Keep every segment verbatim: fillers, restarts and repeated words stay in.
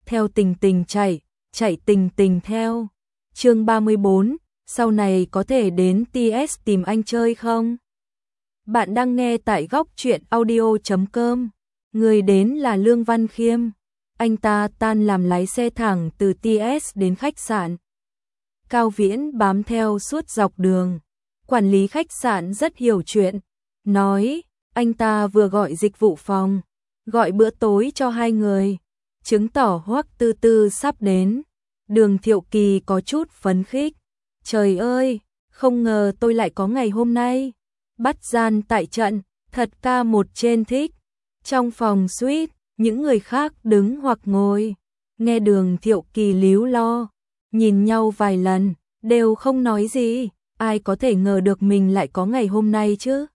theo tình tình chạy, chạy tình tình theo. Chương ba mươi bốn, sau này có thể đến tê ét tìm anh chơi không? Bạn đang nghe tại góc truyện audio chấm com. Người đến là Lương Văn Khiêm. Anh ta tan làm lái xe thẳng từ tê ét đến khách sạn. Cao Viễn bám theo suốt dọc đường. Quản lý khách sạn rất hiểu chuyện, nói anh ta vừa gọi dịch vụ phòng, gọi bữa tối cho hai người, chứng tỏ Hoắc Tư Tư sắp đến. Đường Thiệu Kỳ có chút phấn khích. Trời ơi, không ngờ tôi lại có ngày hôm nay. Bắt gian tại trận, thật ca một trên thích. Trong phòng suite, những người khác đứng hoặc ngồi, nghe Đường Thiệu Kỳ líu lo, nhìn nhau vài lần, đều không nói gì. Ai có thể ngờ được mình lại có ngày hôm nay chứ?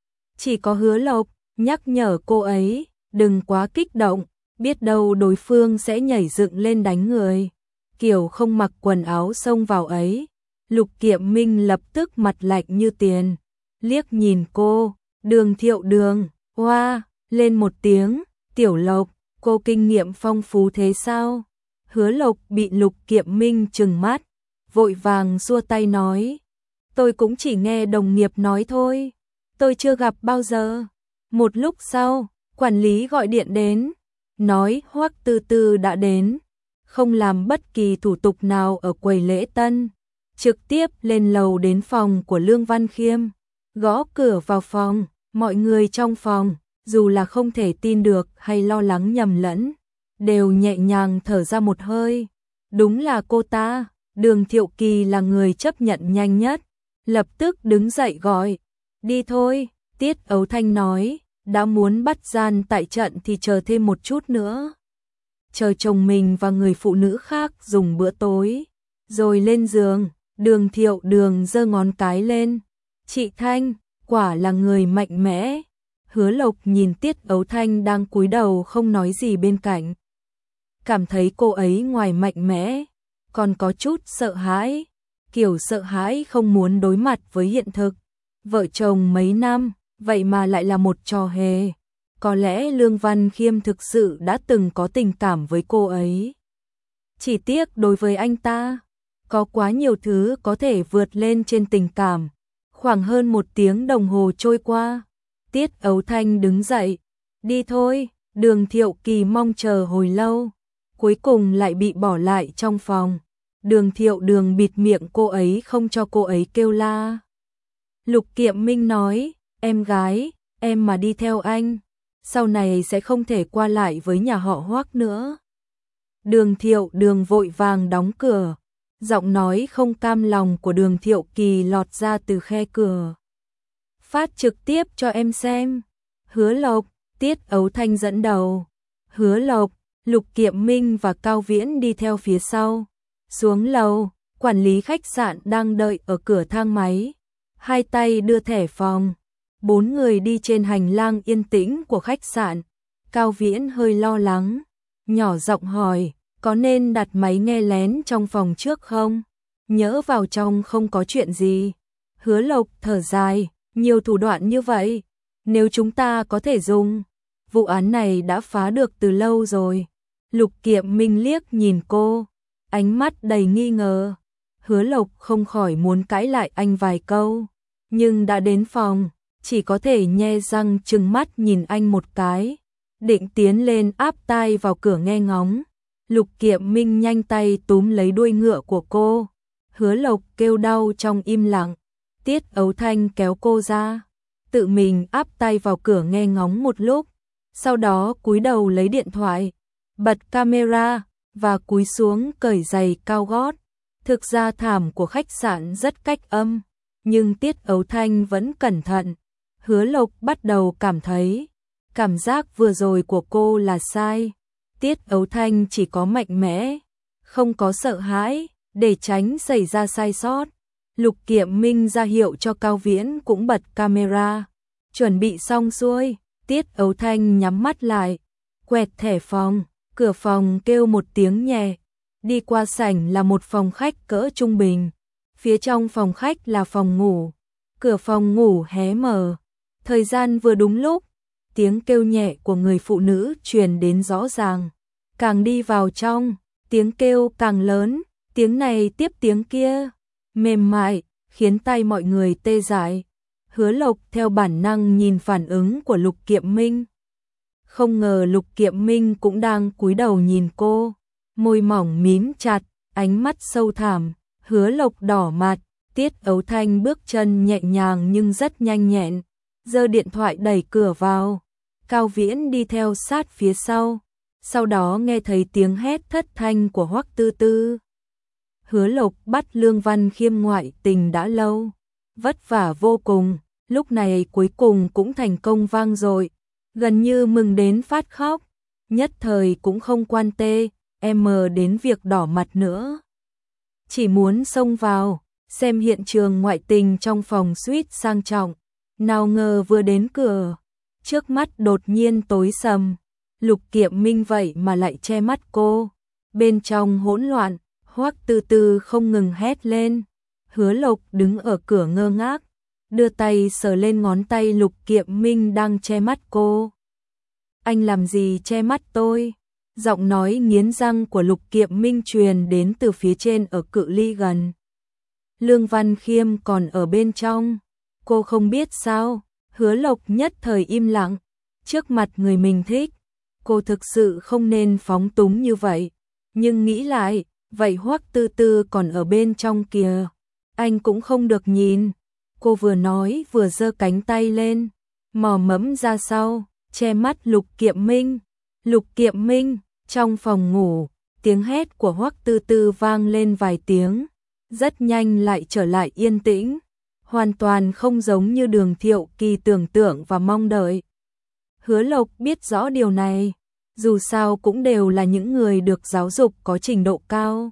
Chỉ có Hứa Lộc nhắc nhở cô ấy, đừng quá kích động, biết đâu đối phương sẽ nhảy dựng lên đánh người. Kiểu không mặc quần áo xông vào ấy. Lục Kiệm Minh lập tức mặt lạnh như tiền, liếc nhìn cô, Đường Thiệu Đường, oa, lên một tiếng, Tiểu Lộc, cô kinh nghiệm phong phú thế sao? Hứa Lộc bị Lục Kiệm Minh trừng mắt, vội vàng xua tay nói, tôi cũng chỉ nghe đồng nghiệp nói thôi, tôi chưa gặp bao giờ. Một lúc sau, quản lý gọi điện đến, nói Hoắc Tư Tư đã đến, không làm bất kỳ thủ tục nào ở quầy lễ tân, trực tiếp lên lầu đến phòng của Lương Văn Khiêm, gõ cửa vào phòng. Mọi người trong phòng, dù là không thể tin được hay lo lắng nhầm lẫn, đều nhẹ nhàng thở ra một hơi. Đúng là cô ta. Đường Thiệu Kỳ là người chấp nhận nhanh nhất, lập tức đứng dậy gọi, đi thôi. Tiết Ấu Thanh nói, đã muốn bắt gian tại trận thì chờ thêm một chút nữa, chờ chồng mình và người phụ nữ khác dùng bữa tối, rồi lên giường. Đường Thiệu Đường giơ ngón cái lên, chị Thanh, quả là người mạnh mẽ. Hứa Lộc nhìn Tiết Ấu Thanh đang cúi đầu không nói gì bên cạnh, cảm thấy cô ấy ngoài mạnh mẽ, còn có chút sợ hãi, kiểu sợ hãi không muốn đối mặt với hiện thực. Vợ chồng mấy năm, vậy mà lại là một trò hề. Có lẽ Lương Văn Khiêm thực sự đã từng có tình cảm với cô ấy. Chỉ tiếc đối với anh ta, có quá nhiều thứ có thể vượt lên trên tình cảm. Khoảng hơn một tiếng đồng hồ trôi qua, Tiết Ấu Thanh đứng dậy, đi thôi. Đường Thiệu Kỳ mong chờ hồi lâu, cuối cùng lại bị bỏ lại trong phòng. Đường Thiệu Đường bịt miệng cô ấy không cho cô ấy kêu la. Lục Kiệm Minh nói, em gái, em mà đi theo anh, sau này sẽ không thể qua lại với nhà họ Hoắc nữa. Đường Thiệu Đường vội vàng đóng cửa, giọng nói không cam lòng của Đường Thiệu Kỳ lọt ra từ khe cửa. Phát trực tiếp cho em xem. Hứa Lộc, Tiết Ấu Thanh dẫn đầu. Hứa Lộc, Lục Kiệm Minh và Cao Viễn đi theo phía sau. Xuống lầu, quản lý khách sạn đang đợi ở cửa thang máy, hai tay đưa thẻ phòng. Bốn người đi trên hành lang yên tĩnh của khách sạn. Cao Viễn hơi lo lắng, nhỏ giọng hỏi, có nên đặt máy nghe lén trong phòng trước không? Nhỡ vào trong không có chuyện gì. Hứa Lộc thở dài, nhiều thủ đoạn như vậy, nếu chúng ta có thể dùng, vụ án này đã phá được từ lâu rồi. Lục Kiệm Minh liếc nhìn cô, ánh mắt đầy nghi ngờ. Hứa Lộc không khỏi muốn cãi lại anh vài câu, nhưng đã đến phòng, chỉ có thể nhe răng trừng mắt nhìn anh một cái, định tiến lên áp tai vào cửa nghe ngóng. Lục Kiệm Minh nhanh tay túm lấy đuôi ngựa của cô. Hứa Lộc kêu đau trong im lặng. Tiết Ấu Thanh kéo cô ra, tự mình áp tay vào cửa nghe ngóng một lúc, sau đó cúi đầu lấy điện thoại, bật camera và cúi xuống cởi giày cao gót. Thực ra thảm của khách sạn rất cách âm, nhưng Tiết Ấu Thanh vẫn cẩn thận. Hứa Lộc bắt đầu cảm thấy, cảm giác vừa rồi của cô là sai. Tiết Ấu Thanh chỉ có mạnh mẽ, không có sợ hãi, để tránh xảy ra sai sót. Lục Kiệm Minh ra hiệu cho Cao Viễn cũng bật camera. Chuẩn bị xong xuôi, Tiết Ấu Thanh nhắm mắt lại, quẹt thẻ phòng, cửa phòng kêu một tiếng nhẹ. Đi qua sảnh là một phòng khách cỡ trung bình, phía trong phòng khách là phòng ngủ. Cửa phòng ngủ hé mở, thời gian vừa đúng lúc, tiếng kêu nhẹ của người phụ nữ truyền đến rõ ràng. Càng đi vào trong, tiếng kêu càng lớn, tiếng này tiếp tiếng kia, mềm mại, khiến tay mọi người tê dại. Hứa Lộc theo bản năng nhìn phản ứng của Lục Kiệm Minh. Không ngờ Lục Kiệm Minh cũng đang cúi đầu nhìn cô, môi mỏng mím chặt, ánh mắt sâu thẳm. Hứa Lộc đỏ mặt, Tiết Ấu Thanh bước chân nhẹ nhàng nhưng rất nhanh nhẹn, giơ điện thoại đẩy cửa vào. Cao Viễn đi theo sát phía sau, sau đó nghe thấy tiếng hét thất thanh của Hoắc Tư Tư. Hứa Lộc bắt Lương Văn Khiêm ngoại tình đã lâu, vất vả vô cùng, lúc này cuối cùng cũng thành công vang dội, gần như mừng đến phát khóc, nhất thời cũng không quan tê, em đến việc đỏ mặt nữa. Chỉ muốn xông vào, xem hiện trường ngoại tình trong phòng suite sang trọng, nào ngờ vừa đến cửa, trước mắt đột nhiên tối sầm, Lục Kiệm Minh vậy mà lại che mắt cô. Bên trong hỗn loạn, Hoắc Tư Tư không ngừng hét lên. Hứa Lộc đứng ở cửa ngơ ngác, đưa tay sờ lên ngón tay Lục Kiệm Minh đang che mắt cô. Anh làm gì che mắt tôi? Giọng nói nghiến răng của Lục Kiệm Minh truyền đến từ phía trên ở cự ly gần. Lương Văn Khiêm còn ở bên trong, cô không biết sao? Hứa Lộc nhất thời im lặng, trước mặt người mình thích, cô thực sự không nên phóng túng như vậy, nhưng nghĩ lại, vậy Hoắc Tư Tư còn ở bên trong kìa, anh cũng không được nhìn. Cô vừa nói vừa giơ cánh tay lên, mò mẫm ra sau, che mắt Lục Kiệm Minh. Lục Kiệm Minh, trong phòng ngủ, tiếng hét của Hoắc Tư Tư vang lên vài tiếng, rất nhanh lại trở lại yên tĩnh, hoàn toàn không giống như Đường Thiệu Kỳ tưởng tượng và mong đợi. Hứa Lộc biết rõ điều này, dù sao cũng đều là những người được giáo dục có trình độ cao.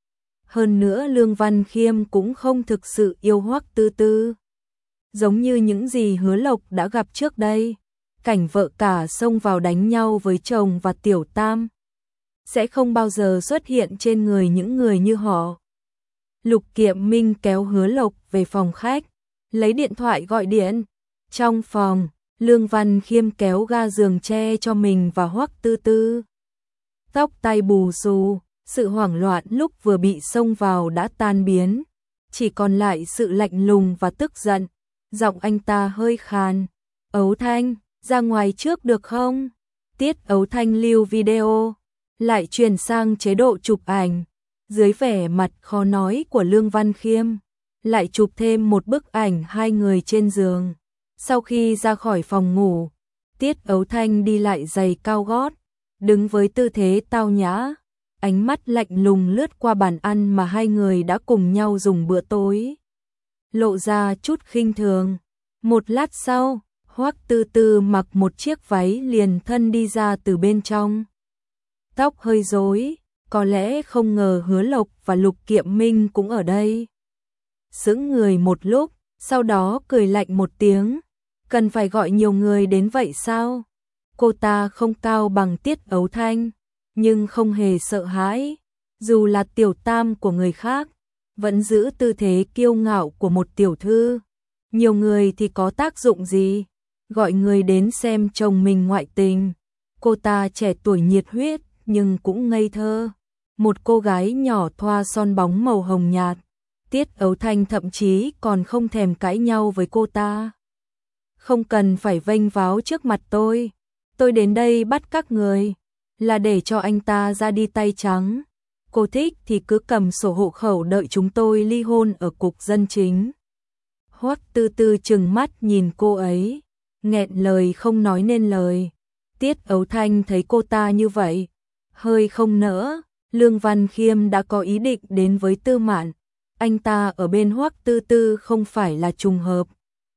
Hơn nữa Lương Văn Khiêm cũng không thực sự yêu Hoắc Tư Tư. Giống như những gì Hứa Lộc đã gặp trước đây, cảnh vợ cả xông vào đánh nhau với chồng và tiểu tam, sẽ không bao giờ xuất hiện trên người những người như họ. Lục Kiệm Minh kéo Hứa Lộc về phòng khách, lấy điện thoại gọi điện. Trong phòng, Lương Văn Khiêm kéo ga giường che cho mình và Hoắc Tư Tư. Tóc tai bù xù, sự hoảng loạn lúc vừa bị xông vào đã tan biến, chỉ còn lại sự lạnh lùng và tức giận. Giọng anh ta hơi khàn. Ấu Thanh, ra ngoài trước được không? Tiết Ấu Thanh lưu video, lại chuyển sang chế độ chụp ảnh. Dưới vẻ mặt khó nói của Lương Văn Khiêm, lại chụp thêm một bức ảnh hai người trên giường. Sau khi ra khỏi phòng ngủ, Tiết Ấu Thanh đi lại giày cao gót, đứng với tư thế tao nhã, ánh mắt lạnh lùng lướt qua bàn ăn mà hai người đã cùng nhau dùng bữa tối, lộ ra chút khinh thường. Một lát sau, Hoắc Tư Tư mặc một chiếc váy liền thân đi ra từ bên trong. Tóc hơi rối, có lẽ không ngờ Hứa Lộc và Lục Kiệm Minh cũng ở đây. Sững người một lúc, sau đó cười lạnh một tiếng. Cần phải gọi nhiều người đến vậy sao? Cô ta không cao bằng Tiết Ấu Thanh, nhưng không hề sợ hãi. Dù là tiểu tam của người khác, vẫn giữ tư thế kiêu ngạo của một tiểu thư. Nhiều người thì có tác dụng gì? Gọi người đến xem chồng mình ngoại tình. Cô ta trẻ tuổi nhiệt huyết, nhưng cũng ngây thơ. Một cô gái nhỏ thoa son bóng màu hồng nhạt. Tiết Ấu Thanh thậm chí còn không thèm cãi nhau với cô ta. Không cần phải vênh váo trước mặt tôi. Tôi đến đây bắt các người, là để cho anh ta ra đi tay trắng. Cô thích thì cứ cầm sổ hộ khẩu đợi chúng tôi ly hôn ở cục dân chính. Hoắc Tư Tư trừng mắt nhìn cô ấy, nghẹn lời không nói nên lời. Tiết Ấu Thanh thấy cô ta như vậy, hơi không nỡ. Lương Văn Khiêm đã có ý định đến với Tư Mạn, anh ta ở bên Hoắc Tư Tư không phải là trùng hợp.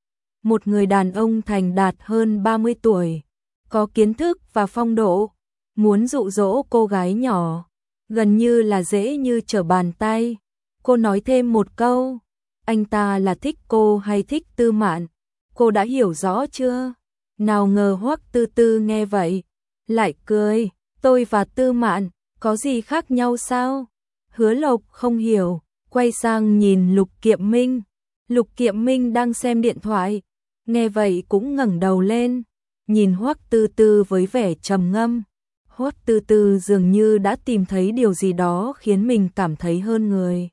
Một người đàn ông thành đạt hơn ba mươi tuổi, có kiến thức và phong độ, muốn dụ dỗ cô gái nhỏ, gần như là dễ như trở bàn tay. Cô nói thêm một câu, anh ta là thích cô hay thích Tư Mạn, cô đã hiểu rõ chưa? Nào ngờ Hoắc Tư Tư nghe vậy, lại cười, tôi và Tư Mạn có gì khác nhau sao? Hứa Lộc không hiểu, quay sang nhìn Lục Kiệm Minh. Lục Kiệm Minh đang xem điện thoại, nghe vậy cũng ngẩng đầu lên, nhìn Hoắc Tư Tư với vẻ trầm ngâm. Hoắc Tư Tư dường như đã tìm thấy điều gì đó khiến mình cảm thấy hơn người.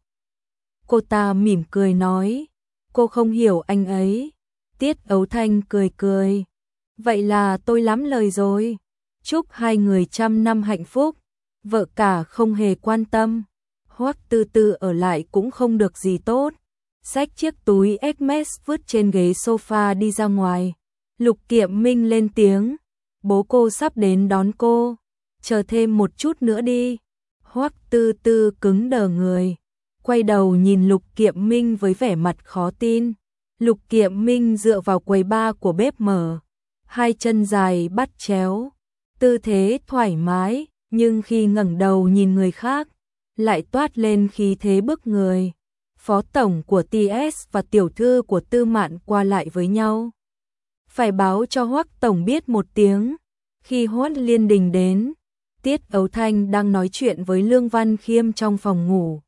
Cô ta mỉm cười nói, cô không hiểu anh ấy. Tiết Ấu Thanh cười cười, vậy là tôi lắm lời rồi. Chúc hai người trăm năm hạnh phúc. Vợ cả không hề quan tâm. Hoắc Tư Tư ở lại cũng không được gì tốt. Xách chiếc túi Hermes vứt trên ghế sofa đi ra ngoài. Lục Kiệm Minh lên tiếng, bố cô sắp đến đón cô, chờ thêm một chút nữa đi. Hoắc Tư Tư cứng đờ người, quay đầu nhìn Lục Kiệm Minh với vẻ mặt khó tin. Lục Kiệm Minh dựa vào quầy bar của bếp mở, hai chân dài bắt chéo, tư thế thoải mái, nhưng khi ngẩng đầu nhìn người khác, lại toát lên khí thế bức người. Phó tổng của tê ét và tiểu thư của Tư Mạn qua lại với nhau. Phải báo cho Hoắc tổng biết một tiếng. Khi Hoắc Liên Đình đến, Tiết Ấu Thanh đang nói chuyện với Lương Văn Khiêm trong phòng ngủ.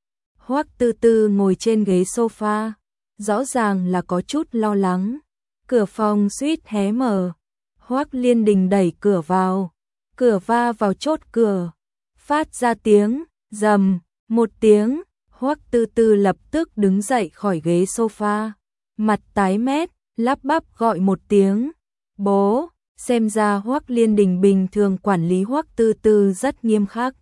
Hoắc Tư Tư ngồi trên ghế sofa, rõ ràng là có chút lo lắng. Cửa phòng suýt hé mở. Hoắc Liên Đình đẩy cửa vào, cửa va vào chốt cửa, phát ra tiếng rầm, một tiếng. Hoắc Tư Tư lập tức đứng dậy khỏi ghế sofa, mặt tái mét, lắp bắp gọi một tiếng, bố. Xem ra Hoắc Liên Đình bình thường quản lý Hoắc Tư Tư rất nghiêm khắc.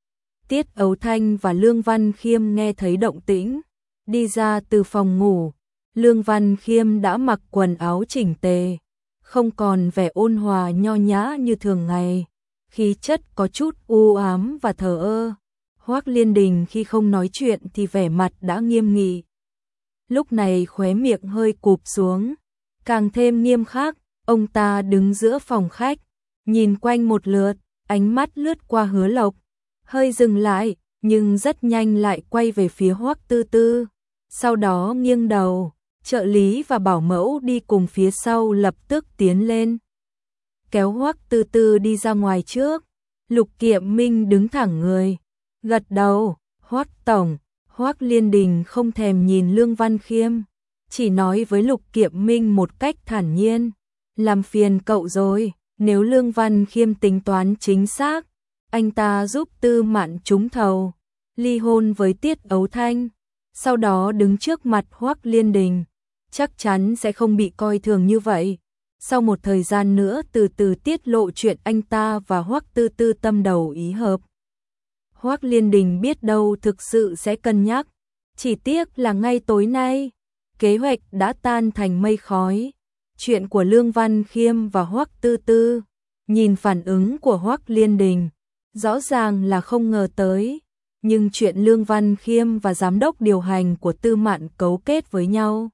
Tiết Ấu Thanh và Lương Văn Khiêm nghe thấy động tĩnh, đi ra từ phòng ngủ. Lương Văn Khiêm đã mặc quần áo chỉnh tề, không còn vẻ ôn hòa nho nhã như thường ngày, khí chất có chút u ám và thờ ơ. Hoắc Liên Đình khi không nói chuyện thì vẻ mặt đã nghiêm nghị. Lúc này khóe miệng hơi cụp xuống, càng thêm nghiêm khắc. Ông ta đứng giữa phòng khách, nhìn quanh một lượt, ánh mắt lướt qua Hứa Lộc, hơi dừng lại, nhưng rất nhanh lại quay về phía Hoắc Tư Tư. Sau đó nghiêng đầu, trợ lý và bảo mẫu đi cùng phía sau lập tức tiến lên, kéo Hoắc Tư Tư đi ra ngoài trước. Lục Kiệm Minh đứng thẳng người, gật đầu, Hoắc tổng. Hoắc Liên Đình không thèm nhìn Lương Văn Khiêm, chỉ nói với Lục Kiệm Minh một cách thản nhiên, làm phiền cậu rồi. Nếu Lương Văn Khiêm tính toán chính xác, anh ta giúp Tư Mạn trúng thầu, ly hôn với Tiết Ấu Thanh, sau đó đứng trước mặt Hoắc Liên Đình, chắc chắn sẽ không bị coi thường như vậy. Sau một thời gian nữa từ từ tiết lộ chuyện anh ta và Hoắc Tư Tư tâm đầu ý hợp. Hoắc Liên Đình biết đâu thực sự sẽ cân nhắc, chỉ tiếc là ngay tối nay, kế hoạch đã tan thành mây khói. Chuyện của Lương Văn Khiêm và Hoắc Tư Tư, nhìn phản ứng của Hoắc Liên Đình, rõ ràng là không ngờ tới, nhưng chuyện Lương Văn Khiêm và giám đốc điều hành của Tư Mạn cấu kết với nhau,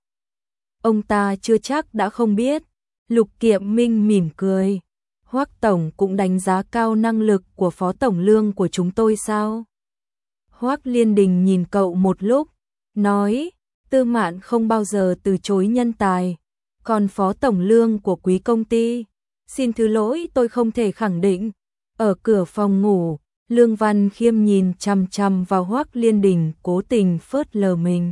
ông ta chưa chắc đã không biết. Lục Kiệm Minh mỉm cười, Hoắc tổng cũng đánh giá cao năng lực của phó tổng Lương của chúng tôi sao? Hoắc Liên Đình nhìn cậu một lúc, nói, Tư Mạn không bao giờ từ chối nhân tài. Còn phó tổng Lương của quý công ty, xin thứ lỗi tôi không thể khẳng định. Ở cửa phòng ngủ, Lương Văn Khiêm nhìn chằm chằm vào Hoắc Liên Đình, cố tình phớt lờ mình,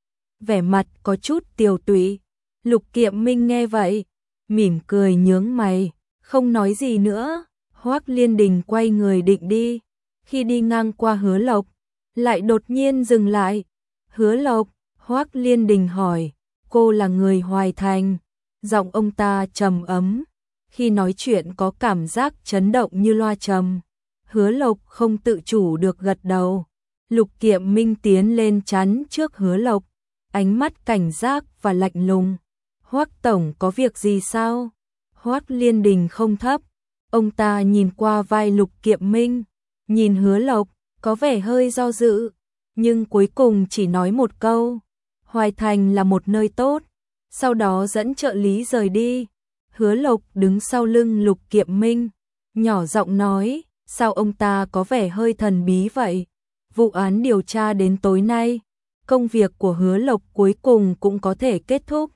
vẻ mặt có chút tiều tụy. Lục Kiệm Minh nghe vậy, mỉm cười nhướng mày, không nói gì nữa. Hoắc Liên Đình quay người định đi, khi đi ngang qua Hứa Lộc, lại đột nhiên dừng lại. Hứa Lộc, Hoắc Liên Đình hỏi, cô là người Hoài Thành? Giọng ông ta trầm ấm, khi nói chuyện có cảm giác chấn động như loa trầm. Hứa Lộc không tự chủ được gật đầu. Lục Kiệm Minh tiến lên chắn trước Hứa Lộc, ánh mắt cảnh giác và lạnh lùng. Hoắc tổng có việc gì sao? Hoắc Liên Đình không thấp, ông ta nhìn qua vai Lục Kiệm Minh, nhìn Hứa Lộc, có vẻ hơi do dự, nhưng cuối cùng chỉ nói một câu, Hoài Thành là một nơi tốt, sau đó dẫn trợ lý rời đi. Hứa Lộc đứng sau lưng Lục Kiệm Minh, nhỏ giọng nói, sao ông ta có vẻ hơi thần bí vậy? Vụ án điều tra đến tối nay, công việc của Hứa Lộc cuối cùng cũng có thể kết thúc.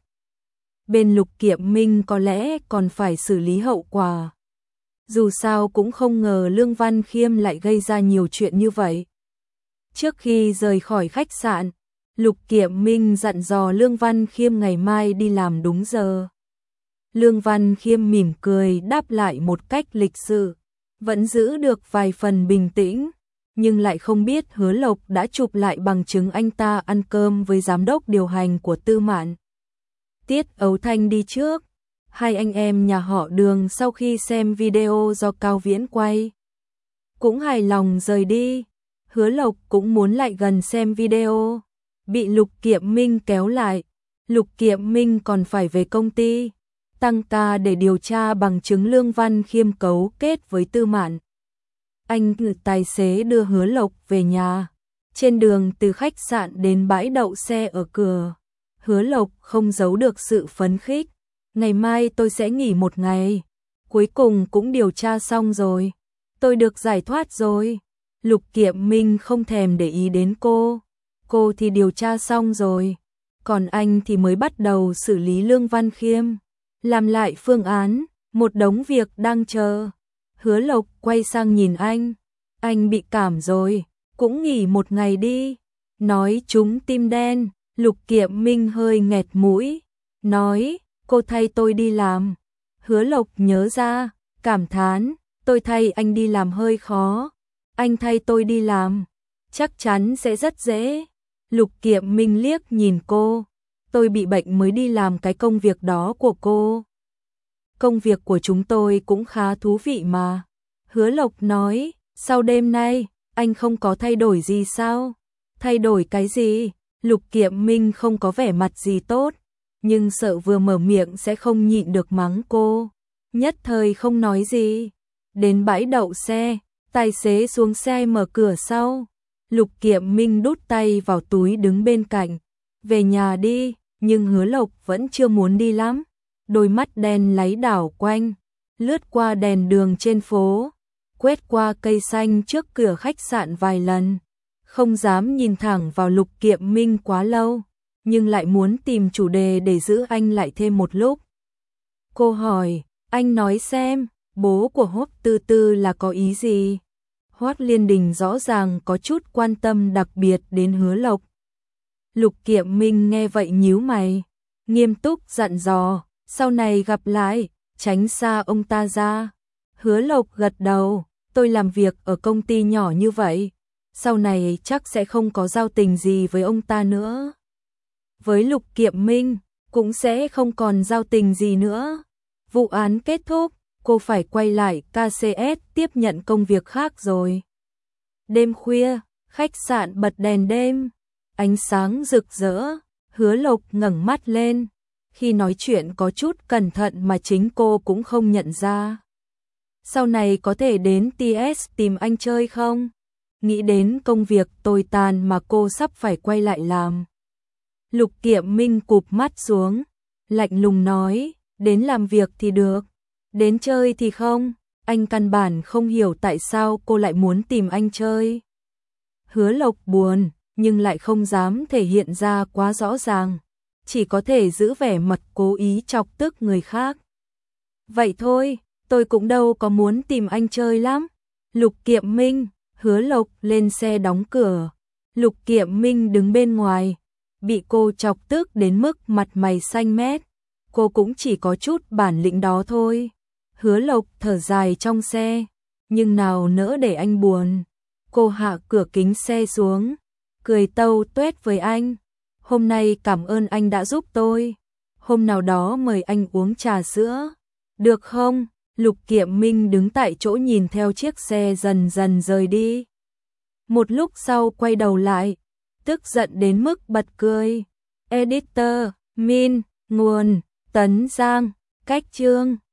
Bên Lục Kiệm Minh có lẽ còn phải xử lý hậu quả. Dù sao cũng không ngờ Lương Văn Khiêm lại gây ra nhiều chuyện như vậy. Trước khi rời khỏi khách sạn, Lục Kiệm Minh dặn dò Lương Văn Khiêm ngày mai đi làm đúng giờ. Lương Văn Khiêm mỉm cười đáp lại một cách lịch sự, vẫn giữ được vài phần bình tĩnh, nhưng lại không biết Hứa Lộc đã chụp lại bằng chứng anh ta ăn cơm với giám đốc điều hành của Tư Mạn. Tiết Ấu Thanh đi trước, hai anh em nhà họ Đường sau khi xem video do Cao Viễn quay, cũng hài lòng rời đi. Hứa Lộc cũng muốn lại gần xem video, bị Lục Kiệm Minh kéo lại. Lục Kiệm Minh còn phải về công ty, tăng ca để điều tra bằng chứng Lương Văn Khiêm cấu kết với Tư Mạn. Anh tài xế đưa Hứa Lộc về nhà. Trên đường từ khách sạn đến bãi đậu xe ở cửa, Hứa Lộc không giấu được sự phấn khích. Ngày mai tôi sẽ nghỉ một ngày. Cuối cùng cũng điều tra xong rồi. Tôi được giải thoát rồi. Lục Kiệm Minh không thèm để ý đến cô. Cô thì điều tra xong rồi. Còn anh thì mới bắt đầu xử lý Lương Văn Khiêm. Làm lại phương án, một đống việc đang chờ. Hứa Lộc quay sang nhìn anh. Anh bị cảm rồi, cũng nghỉ một ngày đi. Nói trúng tim đen, Lục Kiệm Minh hơi nghẹt mũi. Nói, cô thay tôi đi làm. Hứa Lộc nhớ ra, cảm thán, tôi thay anh đi làm hơi khó. Anh thay tôi đi làm, chắc chắn sẽ rất dễ. Lục Kiệm Minh liếc nhìn cô. Tôi bị bệnh mới đi làm cái công việc đó của cô. Công việc của chúng tôi cũng khá thú vị mà. Hứa Lộc nói, sau đêm nay, anh không có thay đổi gì sao? Thay đổi cái gì? Lục Kiệm Minh không có vẻ mặt gì tốt, nhưng sợ vừa mở miệng sẽ không nhịn được mắng cô. Nhất thời không nói gì. Đến bãi đậu xe, tài xế xuống xe mở cửa sau. Lục Kiệm Minh đút tay vào túi đứng bên cạnh. Về nhà đi, nhưng Hứa Lộc vẫn chưa muốn đi lắm. Đôi mắt đen láy đảo quanh, lướt qua đèn đường trên phố, quét qua cây xanh trước cửa khách sạn vài lần. Không dám nhìn thẳng vào Lục Kiệm Minh quá lâu, nhưng lại muốn tìm chủ đề để giữ anh lại thêm một lúc. Cô hỏi, anh nói xem, bố của Hoắc Tư Tư là có ý gì? Hoắc Liên Đình rõ ràng có chút quan tâm đặc biệt đến Hứa Lộc. Lục Kiệm Minh nghe vậy nhíu mày, nghiêm túc dặn dò, sau này gặp lại, tránh xa ông ta ra. Hứa Lộc gật đầu, tôi làm việc ở công ty nhỏ như vậy, sau này chắc sẽ không có giao tình gì với ông ta nữa. Với Lục Kiệm Minh, cũng sẽ không còn giao tình gì nữa. Vụ án kết thúc, cô phải quay lại ca xê ét tiếp nhận công việc khác rồi. Đêm khuya, khách sạn bật đèn đêm, ánh sáng rực rỡ. Hứa Lộc ngẩng mắt lên, khi nói chuyện có chút cẩn thận mà chính cô cũng không nhận ra. Sau này có thể đến tê ét tìm anh chơi không? Nghĩ đến công việc tồi tàn mà cô sắp phải quay lại làm. Lục Kiệm Minh cụp mắt xuống, lạnh lùng nói, đến làm việc thì được, đến chơi thì không. Anh căn bản không hiểu tại sao cô lại muốn tìm anh chơi. Hứa Lộc buồn, nhưng lại không dám thể hiện ra quá rõ ràng, chỉ có thể giữ vẻ mặt cố ý chọc tức người khác. Vậy thôi, tôi cũng đâu có muốn tìm anh chơi lắm. Lục Kiệm Minh, Hứa Lộc lên xe đóng cửa. Lục Kiệm Minh đứng bên ngoài, bị cô chọc tức đến mức mặt mày xanh mét. Cô cũng chỉ có chút bản lĩnh đó thôi. Hứa Lộc thở dài trong xe, nhưng nào nỡ để anh buồn. Cô hạ cửa kính xe xuống, cười tâu tuét với anh. Hôm nay cảm ơn anh đã giúp tôi. Hôm nào đó mời anh uống trà sữa, được không? Lục Kiệm Minh đứng tại chỗ nhìn theo chiếc xe dần dần rời đi. Một lúc sau quay đầu lại, tức giận đến mức bật cười. Editor, Min, nguồn, Tấn Giang, cách chương.